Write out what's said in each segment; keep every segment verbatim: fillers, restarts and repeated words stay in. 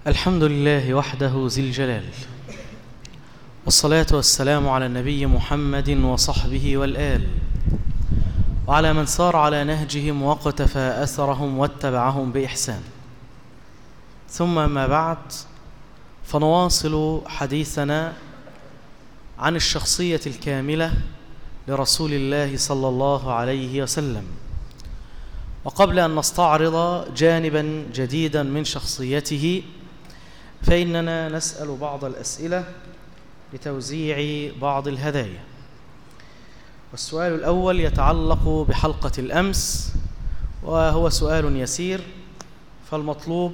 الحمد لله وحده ذي الجلال، والصلاة والسلام على النبي محمد وصحبه والآل، وعلى من سار على نهجهم واقتفى أثرهم واتبعهم بإحسان. ثم ما بعد، فنواصل حديثنا عن الشخصية الكاملة لرسول الله صلى الله عليه وسلم. وقبل أن نستعرض جانبا جديدا من شخصيته، فإننا نسأل بعض الأسئلة لتوزيع بعض الهدايا. والسؤال الأول يتعلق بحلقة الأمس، وهو سؤال يسير، فالمطلوب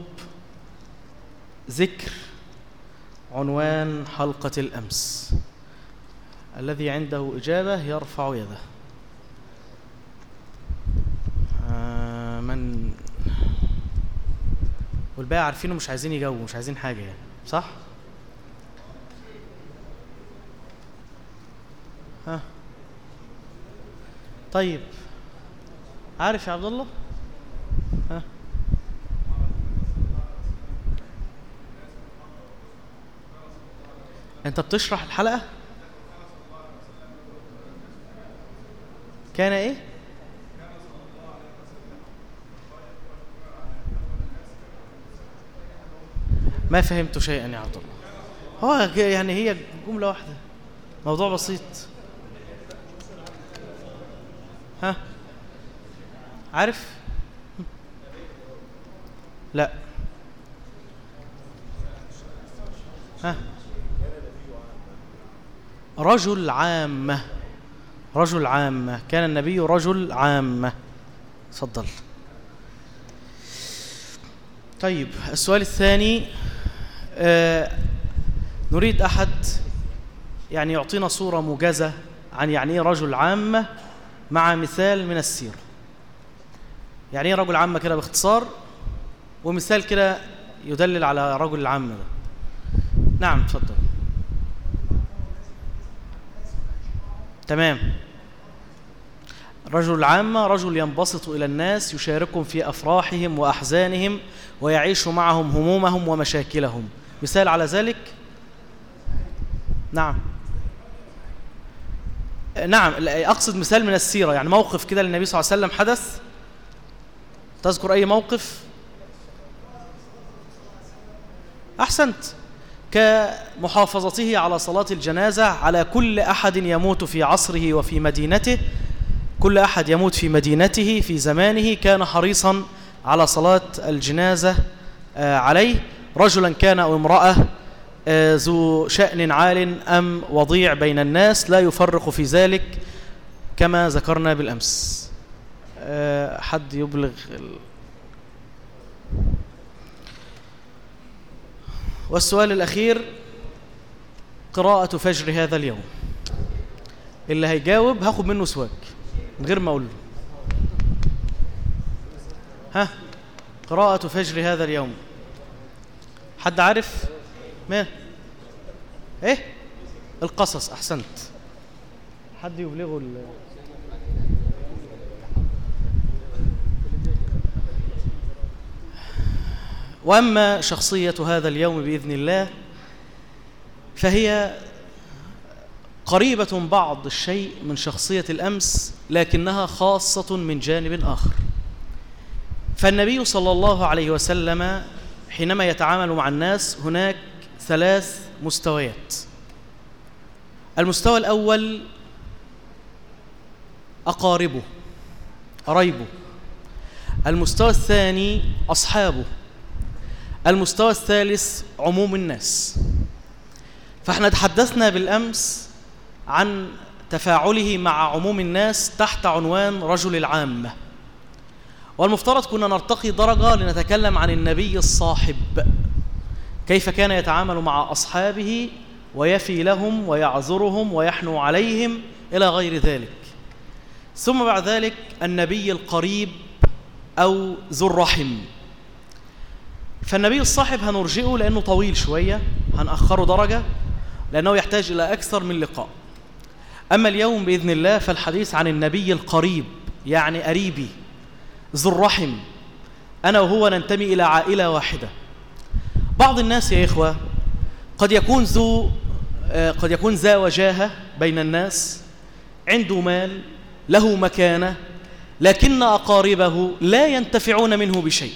ذكر عنوان حلقة الأمس. الذي عنده إجابة يرفع يده. آه من والباقي عارفينه مش عايزين يجاوبوا، مش عايزين حاجة يعني، صح؟ ها طيب، عارف يا عبد الله؟ ها انت بتشرح الحلقة؟ كان ايه؟ ما فهمت شيئا يا عبد الله. هو يعني هي جملة واحدة، موضوع بسيط. ها عارف؟ لا. ها رجل عامة، رجل عامة، كان النبي رجل عامة. تفضل. طيب، السؤال الثاني، آه نريد أحد يعني يعطينا صورة موجزة عن يعني إيه رجل عامة مع مثال من السيرة. يعني إيه رجل عامة كده باختصار، ومثال كده يدلل على رجل العامة ده. نعم تفضل. تمام. رجل العامة رجل ينبسط إلى الناس، يشاركهم في أفراحهم وأحزانهم، ويعيش معهم همومهم ومشاكلهم. مثال على ذلك؟ نعم نعم أقصد مثال من السيرة، يعني موقف كده للنبي صلى الله عليه وسلم حدث. تذكر أي موقف؟ أحسنت. كمحافظته على صلاة الجنازة على كل أحد يموت في عصره وفي مدينته. كل أحد يموت في مدينته في زمانه كان حريصا على صلاة الجنازة عليه، رجلا كان أو امرأة، ذو شأن عال أم وضيع بين الناس، لا يفرق في ذلك كما ذكرنا بالأمس. حد يبلغ ال... والسؤال الأخير، قراءة فجر هذا اليوم. اللي هيجاوب هاخد منه سواك من غير ما أقول له. ها قراءة فجر هذا اليوم، حد عارف؟ ما ايه؟ القصص. أحسنت. حد يبلغه ال... وأما شخصية هذا اليوم بإذن الله، فهي قريبة بعض الشيء من شخصية الأمس، لكنها خاصة من جانب آخر. فالنبي صلى الله عليه وسلم حينما يتعامل مع الناس هناك ثلاث مستويات. المستوى الأول أقاربه، قرايبه. المستوى الثاني أصحابه. المستوى الثالث عموم الناس. فاحنا تحدثنا بالأمس عن تفاعله مع عموم الناس تحت عنوان رجل العامة، والمفترض كنا نرتقي درجة لنتكلم عن النبي الصاحب، كيف كان يتعامل مع أصحابه ويفي لهم ويعذرهم ويحنو عليهم إلى غير ذلك. ثم بعد ذلك النبي القريب أو ذو الرحم. فالنبي الصاحب هنرجئه لأنه طويل شوية، هنأخره درجة لأنه يحتاج إلى أكثر من لقاء. أما اليوم بإذن الله فالحديث عن النبي القريب، يعني قريبي ذو الرحم، أنا وهو ننتمي إلى عائلة واحدة. بعض الناس يا إخوة قد يكون ذو قد يكون ذا وجاهة بين الناس، عنده مال، له مكانة، لكن أقاربه لا ينتفعون منه بشيء.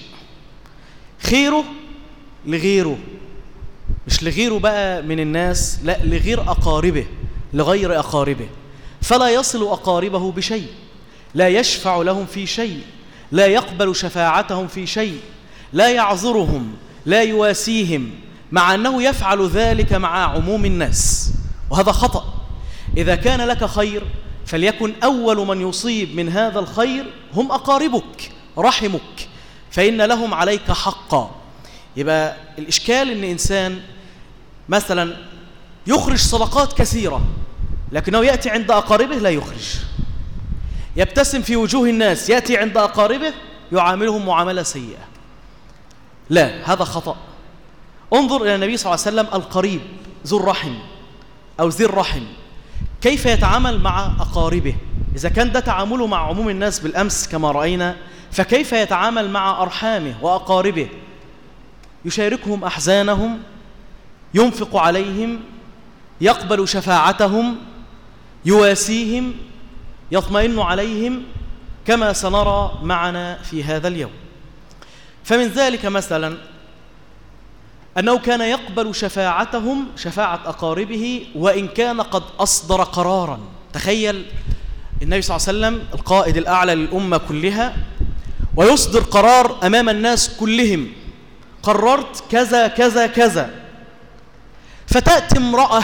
خيره لغيره، مش لغيره بقى من الناس، لا لغير أقاربه، لغير أقاربه، فلا يصل أقاربه بشيء، لا يشفع لهم في شيء، لا يقبل شفاعتهم في شيء، لا يعذرهم، لا يواسيهم، مع أنه يفعل ذلك مع عموم الناس، وهذا خطأ. إذا كان لك خير فليكن أول من يصيب من هذا الخير هم أقاربك، رحمك، فإن لهم عليك حقا. يبقى الإشكال إن إنسان مثلا يخرج صدقات كثيرة لكنه يأتي عند أقاربه لا يخرج، يبتسم في وجوه الناس، يأتي عند أقاربه يعاملهم معاملة سيئة. لا، هذا خطأ. انظر إلى النبي صلى الله عليه وسلم القريب ذو الرحم أو ذي الرحم كيف يتعامل مع أقاربه. إذا كان ده تعامله مع عموم الناس بالأمس كما رأينا، فكيف يتعامل مع أرحامه وأقاربه؟ يشاركهم أحزانهم، ينفق عليهم، يقبل شفاعتهم، يواسيهم، يطمئن عليهم، كما سنرى معنا في هذا اليوم. فمن ذلك مثلا أنه كان يقبل شفاعتهم، شفاعة أقاربه، وإن كان قد أصدر قرارا. تخيل النبي صلى الله عليه وسلم القائد الأعلى للأمة كلها ويصدر قرار أمام الناس كلهم، قررت كذا كذا كذا، فتأتي امرأة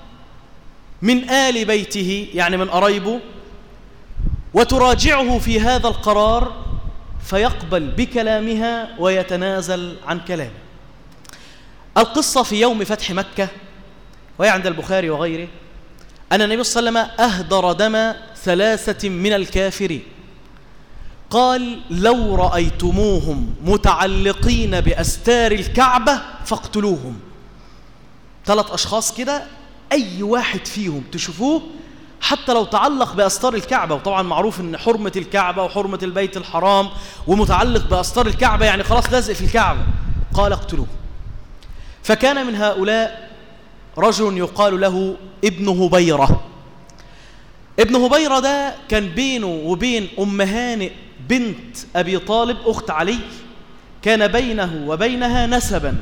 من آل بيته يعني من قرايبه وتراجعه في هذا القرار فيقبل بكلامها ويتنازل عن كلامه. القصة في يوم فتح مكة وهي عند البخاري وغيره، أن النبي صلى الله عليه وسلم أهدر دم ثلاثة من الكافرين، قال لو رأيتموهم متعلقين بأستار الكعبة فاقتلوهم. ثلاث أشخاص كده أي واحد فيهم تشوفوه حتى لو تعلق بأستار الكعبة، وطبعا معروف أن حرمة الكعبة وحرمة البيت الحرام ومتعلق بأستار الكعبة يعني خلاص لازق في الكعبة، قال اقتلوه. فكان من هؤلاء رجل يقال له ابن هبيرة. ابن هبيرة ده كان بينه وبين أم هانئ بنت أبي طالب أخت علي كان بينه وبينها نسبا،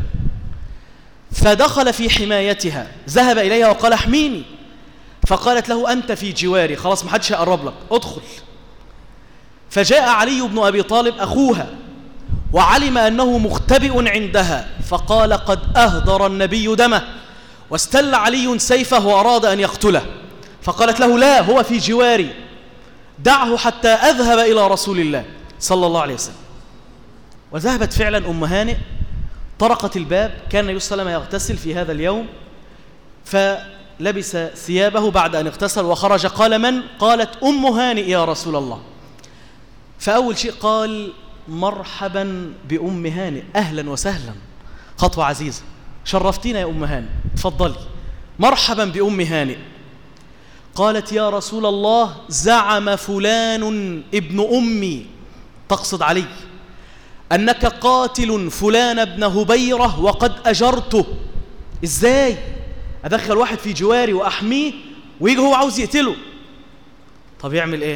فدخل في حمايتها، ذهب إليها وقال احميني، فقالت له أنت في جواري، خلاص محدش يقرب لك، ادخل. فجاء علي بن أبي طالب أخوها وعلم أنه مختبئ عندها، فقال قد أهدر النبي دمه، واستل علي سيفه وأراد أن يقتله، فقالت له لا هو في جواري، دعه حتى أذهب إلى رسول الله صلى الله عليه وسلم. وذهبت فعلا أم هانئ، طرقت الباب، كان النبي صلى الله عليه وسلم يغتسل في هذا اليوم، فلبس ثيابه بعد أن اغتسل وخرج. قال من؟ قالت أم هانئ يا رسول الله. فأول شيء قال مرحبا بأم هانئ، أهلا وسهلا، خطوة عزيزة، شرفتينا يا أم هانئ، تفضلي، مرحبا بأم هانئ. قالت يا رسول الله زعم فلان ابن أمي، تقصد علي، أنك قاتل فلان ابن هبيرة وقد أجرته. إزاي أدخل واحد في جواري وأحميه ويجي هو عاوز يقتله؟ طب يعمل إيه؟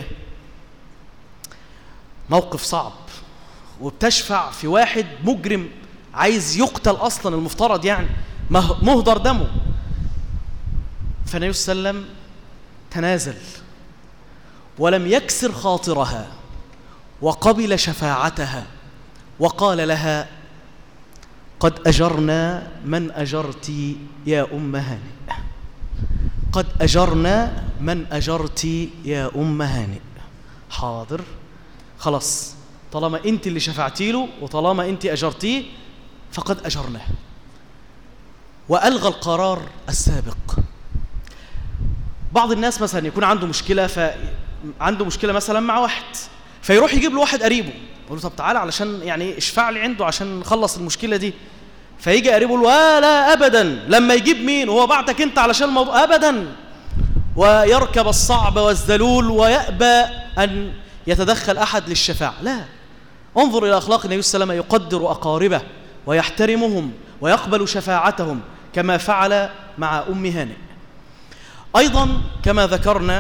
موقف صعب، وبتشفع في واحد مجرم عايز يقتل أصلا، المفترض يعني مهدر دمه. فالنبي صلى الله عليه وسلم تنازل ولم يكسر خاطرها وقبل شفاعتها وقال لها قد أجرنا من أجرت يا أم هانئ، قد أجرنا من أجرت يا أم هانئ. حاضر، خلاص، طالما أنت اللي شفعتي له وطالما أنت أجرتيه فقد أجرناه، وألغى القرار السابق. بعض الناس مثلا يكون عنده مشكلة، فعنده مشكلة مثلا مع واحد، فيروح يجيب له واحد قريبه يقول له طب تعالى علشان يعني اشفع لي عنده عشان نخلص المشكلة دي. فيجي قريبه يقول له آه لا أبدا، لما يجيب مين؟ هو بعتك أنت علشان الموضوع؟ أبدا. ويركب الصعب والذلول ويأبى أن يتدخل أحد للشفاعة. لا، انظر إلى أخلاق النبي صلى الله عليه وسلم، يقدر أقاربه ويحترمهم ويقبل شفاعتهم كما فعل مع أم هانئ. أيضا كما ذكرنا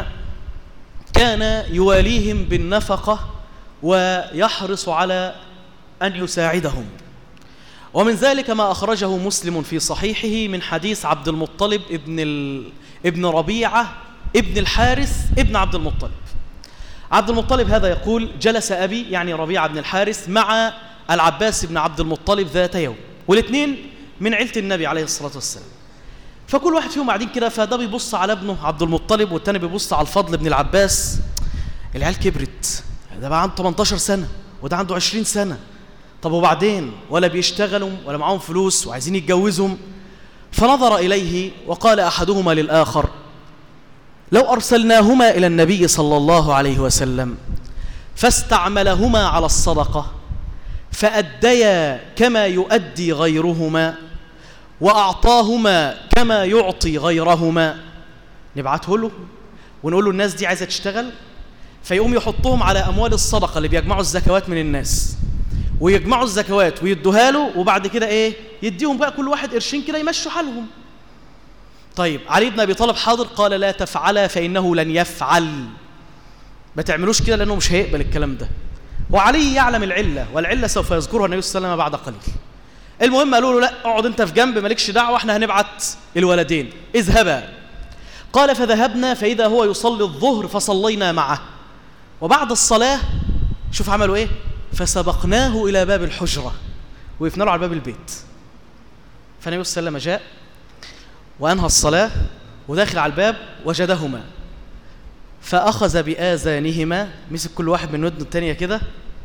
كان يواليهم بالنفقة ويحرص على أن يساعدهم، ومن ذلك ما أخرجه مسلم في صحيحه من حديث عبد المطلب ابن, ال... ابن ربيعة ابن الحارث ابن عبد المطلب. عبد المطلب هذا يقول: جلس أبي يعني ربيعة بن الحارث مع العباس بن عبد المطلب ذات يوم، والاثنين من عيلة النبي عليه الصلاة والسلام، فكل واحد فيهم قاعدين كده، فده بيبص على ابنه عبد المطلب والتاني بيبص على الفضل بن العباس. العيال كبرت، ده بقى عنده ثمانية عشر سنة وده عنده عشرين سنة، طب وبعدين ولا بيشتغلوا ولا معاهم فلوس وعايزين يتجوزهم. فنظر إليه وقال أحدهما للآخر: لو أرسلناهما إلى النبي صلى الله عليه وسلم فاستعملهما على الصدقة فأديا كما يؤدي غيرهما وأعطاهما كما يعطي غيرهما، نبعته له ونقول له الناس دي عايزة تشتغل، فيقوم يحطهم على أموال الصدقة اللي بيجمعوا الزكوات من الناس، ويجمعوا الزكوات ويدوها له، وبعد كده إيه يديهم بقى كل واحد قرشين كده يمشوا حالهم. طيب علي بن أبي طالب حاضر، قال: لا تفعل فإنه لن يفعل، ما تعملوش كده لأنه مش هيقبل الكلام ده. وعلي يعلم العلة، والعلة سوف يذكرها النبي صلى الله عليه وسلم بعد قليل. المهم قالوا له: لا اقعد انت في جنب مالكش دعوة، احنا هنبعت الولدين، اذهبا. قال: فذهبنا فإذا هو يصلي الظهر فصلينا معه، وبعد الصلاة شوف عملوا ايه، فسبقناه إلى باب الحجرة، وقفنا له على باب البيت. فالنبي صلى الله عليه وسلم جاء وأنهى الصلاة وداخل على الباب وجدهما، فأخذ بآذانهما، مسك كل واحد من ودنه التانية كده،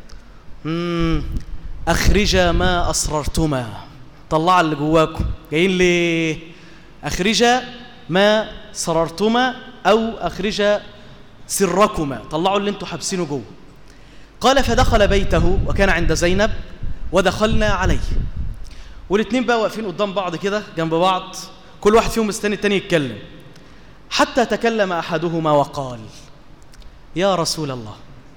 مم أخرجا ما أسررتما، طلع اللي جواكم، جايين ليه؟ أخرجا ما سررتما أو أخرجا سركما، طلعوا اللي انتوا حابسينه جوه. قال: فدخل بيته وكان عند زينب ودخلنا عليه، والاثنين بقى واقفين قدام بعض كده جنب بعض، كل واحد فيهم مستني التاني يتكلم، حتى تكلم أحدهما وقال: يا رسول الله،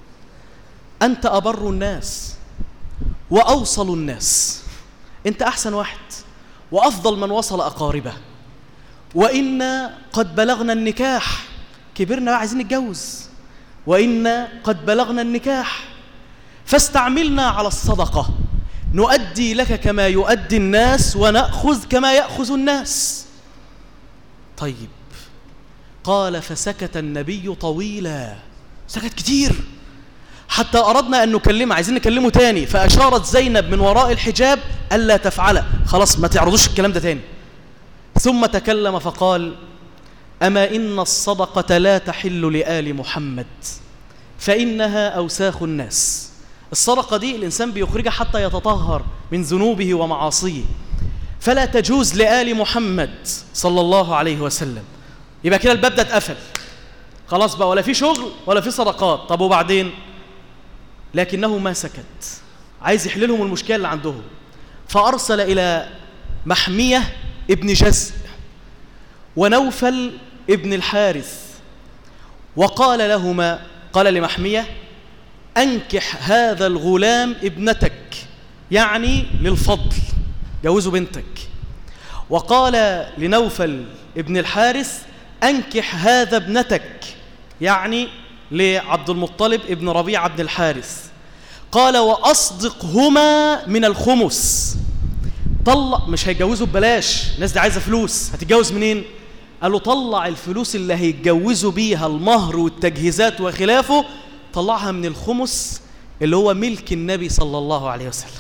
أنت أبر الناس وأوصل الناس، أنت أحسن واحد وأفضل من وصل أقاربه، وإنا قد بلغنا النكاح، كبرنا عايزين نتجوز، وإنا قد بلغنا النكاح، فاستعملنا على الصدقة نؤدي لك كما يؤدي الناس ونأخذ كما يأخذ الناس. طيب. قال: فسكت النبي طويلا، سكت كتير، حتى أردنا أن نكلمه، عايزين نكلمه تاني، فأشارت زينب من وراء الحجاب ألا تفعله، خلاص ما تعرضوش الكلام ده تاني. ثم تكلم فقال: أما إن الصدقة لا تحل لآل محمد فإنها أوساخ الناس. الصدقة دي الإنسان بيخرجها حتى يتطهر من ذنوبه ومعاصيه، فلا تجوز لآل محمد صلى الله عليه وسلم. يبقى كده الباب ده اتقفل خلاص بقى، ولا في شغل ولا في صدقات. طب وبعدين؟ لكنه ما سكت، عايز يحل لهم المشكلة اللي عندهم، فأرسل إلى محمية ابن جزء ونوفل ابن الحارث، وقال لهما، قال لمحمية: أنكح هذا الغلام ابنتك، يعني للفضل، جوزوا بنتك. وقال لنوفل ابن الحارث: أنكح هذا ابنتك، يعني لعبد المطلب ابن ربيعة بن الحارث. قال: وأصدقهما من الخمس، طلع، مش هيتجوزوا ببلاش، الناس دي عايزة فلوس، هتتجوز منين؟ قال له: طلع الفلوس اللي هيتجوزوا بيها، المهر والتجهيزات وخلافه، طلعها من الخمس اللي هو ملك النبي صلى الله عليه وسلم.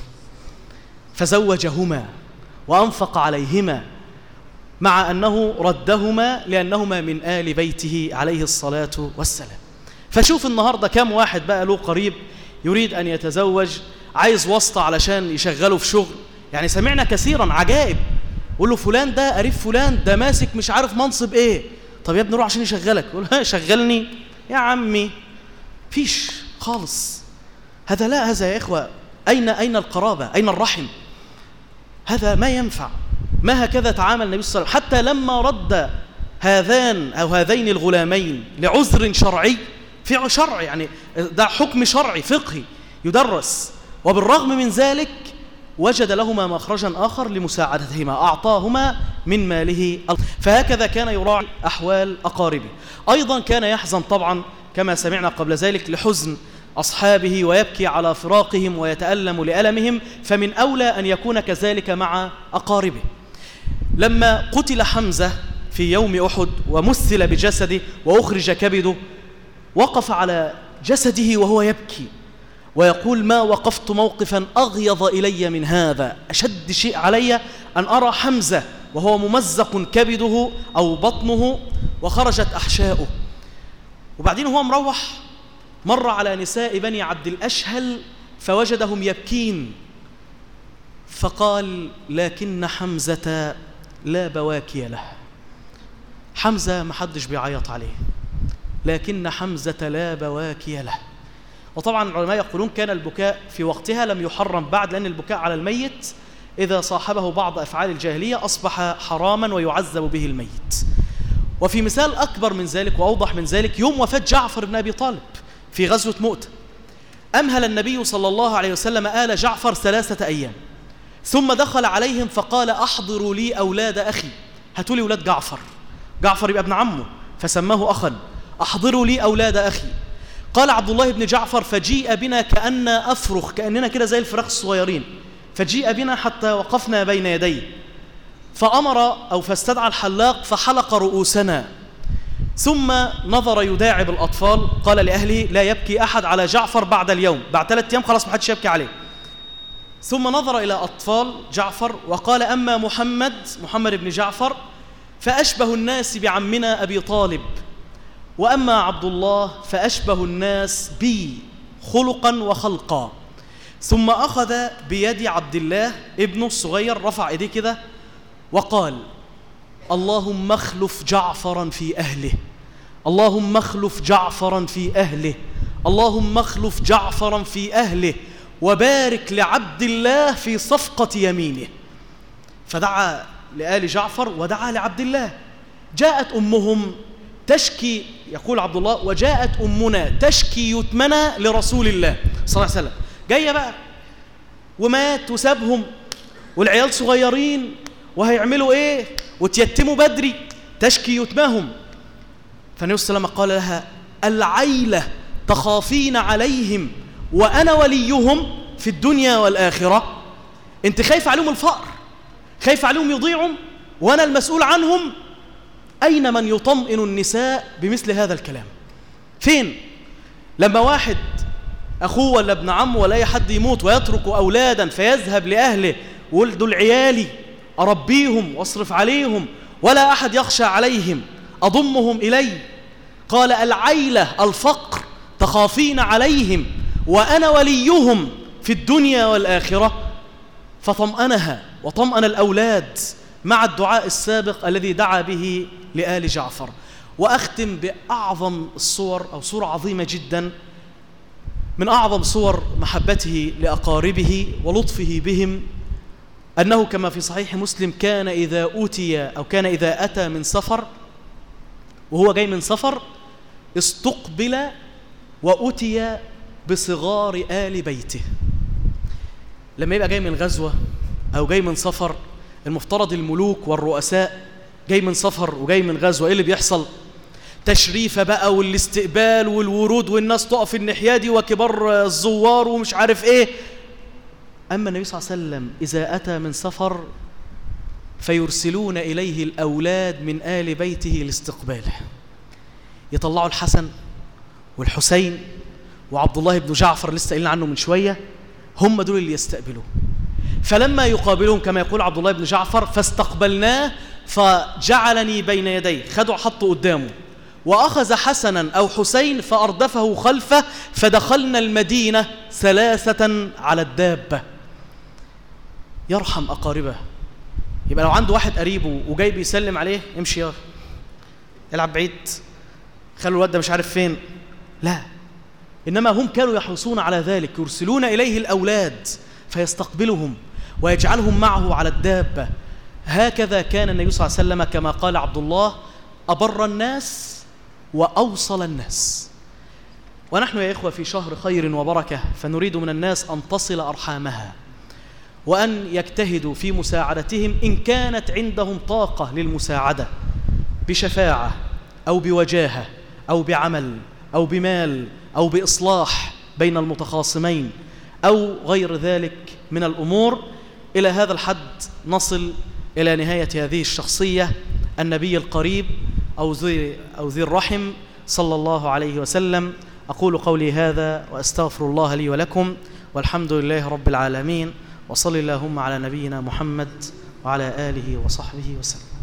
فزوجهما وأنفق عليهما، مع أنه ردهما لأنهما من آل بيته عليه الصلاة والسلام. فشوف النهاردة كم واحد بقى له قريب يريد أن يتزوج، عايز واسطة علشان يشغله في شغل، يعني سمعنا كثيرا عجائب، يقول له فلان ده قريب فلان ده ماسك مش عارف منصب ايه، طب يا ابني روح عشان يشغلك، يقول له شغلني يا عمي، فيش خالص. هذا لا، هذا يا إخوة أين أين القرابة؟ أين الرحم؟ هذا ما ينفع. ما هكذا تعامل النبي صلى الله عليه وسلم، حتى لما رد هذان أو هذين الغلامين لعذر شرعي، في شرع يعني ده حكم شرعي فقهي يدرس، وبالرغم من ذلك وجد لهما مخرجا آخر لمساعدتهما، أعطاهما من ماله. فهكذا كان يراعي أحوال أقاربه. أيضا كان يحزن طبعا كما سمعنا قبل ذلك لحزن أصحابه ويبكي على فراقهم ويتألم لألمهم، فمن أولى أن يكون كذلك مع أقاربه. لما قتل حمزة في يوم أحد ومثل بجسده وأخرج كبده، وقف على جسده وهو يبكي ويقول: ما وقفت موقفا أغيظ إلي من هذا، أشد شيء علي أن أرى حمزة وهو ممزق كبده أو بطنه وخرجت أحشاؤه. وبعدين هو مروح مر على نساء بني عبد الأشهل فوجدهم يبكين، فقال: لكن حمزة لا بواكي له. حمزة ما حدش بيعيط عليه، لكن حمزة لا بواكي له. وطبعا العلماء يقولون كان البكاء في وقتها لم يحرم بعد، لأن البكاء على الميت إذا صاحبه بعض أفعال الجاهلية أصبح حراما ويعذب به الميت. وفي مثال أكبر من ذلك وأوضح من ذلك يوم وفاة جعفر بن أبي طالب في غزوة مؤتة، أمهل النبي صلى الله عليه وسلم آل جعفر ثلاثة أيام، ثم دخل عليهم فقال: أحضروا لي أولاد أخي، هاتوا لي أولاد جعفر، جعفر يبقى ابن عمه فسماه أخا، أحضروا لي أولاد أخي. قال عبد الله بن جعفر: فجيء بنا كأننا أفرخ، كأننا كده زي الفراخ الصغيرين، فجيء بنا حتى وقفنا بين يديه، فأمر أو فاستدعى الحلاق فحلق رؤوسنا، ثم نظر يداعب الأطفال، قال لأهله: لا يبكي أحد على جعفر بعد اليوم، بعد ثلاثة أيام خلاص ما حدش يبكي عليه. ثم نظر إلى أطفال جعفر وقال: أما محمد محمد بن جعفر فأشبه الناس بعمنا أبي طالب، وأما عبد الله فأشبه الناس بي خلقا وخلقا. ثم أخذ بيد عبد الله ابنه الصغير، رفع إيديه كده وقال: اللهم اخلف جعفرا في أهله، اللهم اخلف جعفرا في أهله، اللهم اخلف جعفرا في أهله، وبارك لعبد الله في صفقة يمينه. فدعا لآل جعفر ودعا لعبد الله. جاءت أمهم تشكي، يقول عبد الله: وجاءت أمنا تشكي يتمنى لرسول الله صلى الله عليه وسلم. جاية بقى ومات وسابهم والعيال صغيرين وهيعملوا ايه وتيتموا بدري، تشكي يتمهم. فالنبي صلى الله عليه وسلم قال لها: العيلة تخافين عليهم وأنا وليهم في الدنيا والآخرة. انت خايف عليهم الفقر، خايف عليهم يضيعوا وأنا المسؤول عنهم. أين من يطمئن النساء بمثل هذا الكلام؟ فين؟ لما واحد أخوه ولا ابن عمه ولا أي حد يموت ويترك أولادا فيذهب لأهله ويقول: دول عيالي أربيهم وأصرف عليهم ولا أحد يخشى عليهم، أضمهم إلي. قال: العيلة الفقر تخافين عليهم وأنا وليهم في الدنيا والآخرة. فطمأنها وطمأن الأولاد مع الدعاء السابق الذي دعا به لآل جعفر. وأختم بأعظم الصور أو صورة عظيمة جدا من أعظم صور محبته لأقاربه ولطفه بهم، أنه كما في صحيح مسلم كان إذا أوتي أو كان إذا أتى من سفر وهو جاي من سفر استقبل وأتي بصغار آل بيته. لما يبقى جاي من غزوة أو جاي من سفر، المفترض الملوك والرؤساء جاي من سفر وجاي من غزوة، إيه اللي بيحصل؟ تشريفة بقى والاستقبال والورود والناس تقف الناحية دي وكبار الزوار ومش عارف إيه. أما النبي صلى الله عليه وسلم إذا أتى من سفر فيرسلون إليه الأولاد من آل بيته لاستقباله، يطلعوا الحسن والحسين وعبد الله بن جعفر لسه قايلين عنه من شوية، هم دول اللي يستقبلوه. فلما يقابلهم كما يقول عبد الله بن جعفر: فاستقبلناه فجعلني بين يديه، خدوا حطوا قدامه، وأخذ حسنا أو حسين فأردفه خلفه، فدخلنا المدينة ثلاثة على الدابة. يرحم أقاربه. يبقى لو عنده واحد قريبه وجاي بيسلم عليه: امشي يا العب بعيد، خلوا الواد ده مش عارف فين. لا، إنما هم كانوا يحرصون على ذلك، يرسلون إليه الأولاد فيستقبلهم ويجعلهم معه على الدابة. هكذا كان النبي صلى الله عليه وسلم كما قال عبد الله: أبر الناس وأوصل الناس. ونحن يا إخوة في شهر خير وبركة، فنريد من الناس أن تصل أرحامها وأن يجتهدوا في مساعدتهم إن كانت عندهم طاقة للمساعدة بشفاعة أو بوجاهة أو بعمل أو بمال أو بإصلاح بين المتخاصمين أو غير ذلك من الأمور. إلى هذا الحد نصل إلى نهاية هذه الشخصية، النبي القريب أو ذي, أو ذي الرحم صلى الله عليه وسلم. أقول قولي هذا وأستغفر الله لي ولكم، والحمد لله رب العالمين، وصل اللهم على نبينا محمد وعلى آله وصحبه وسلم.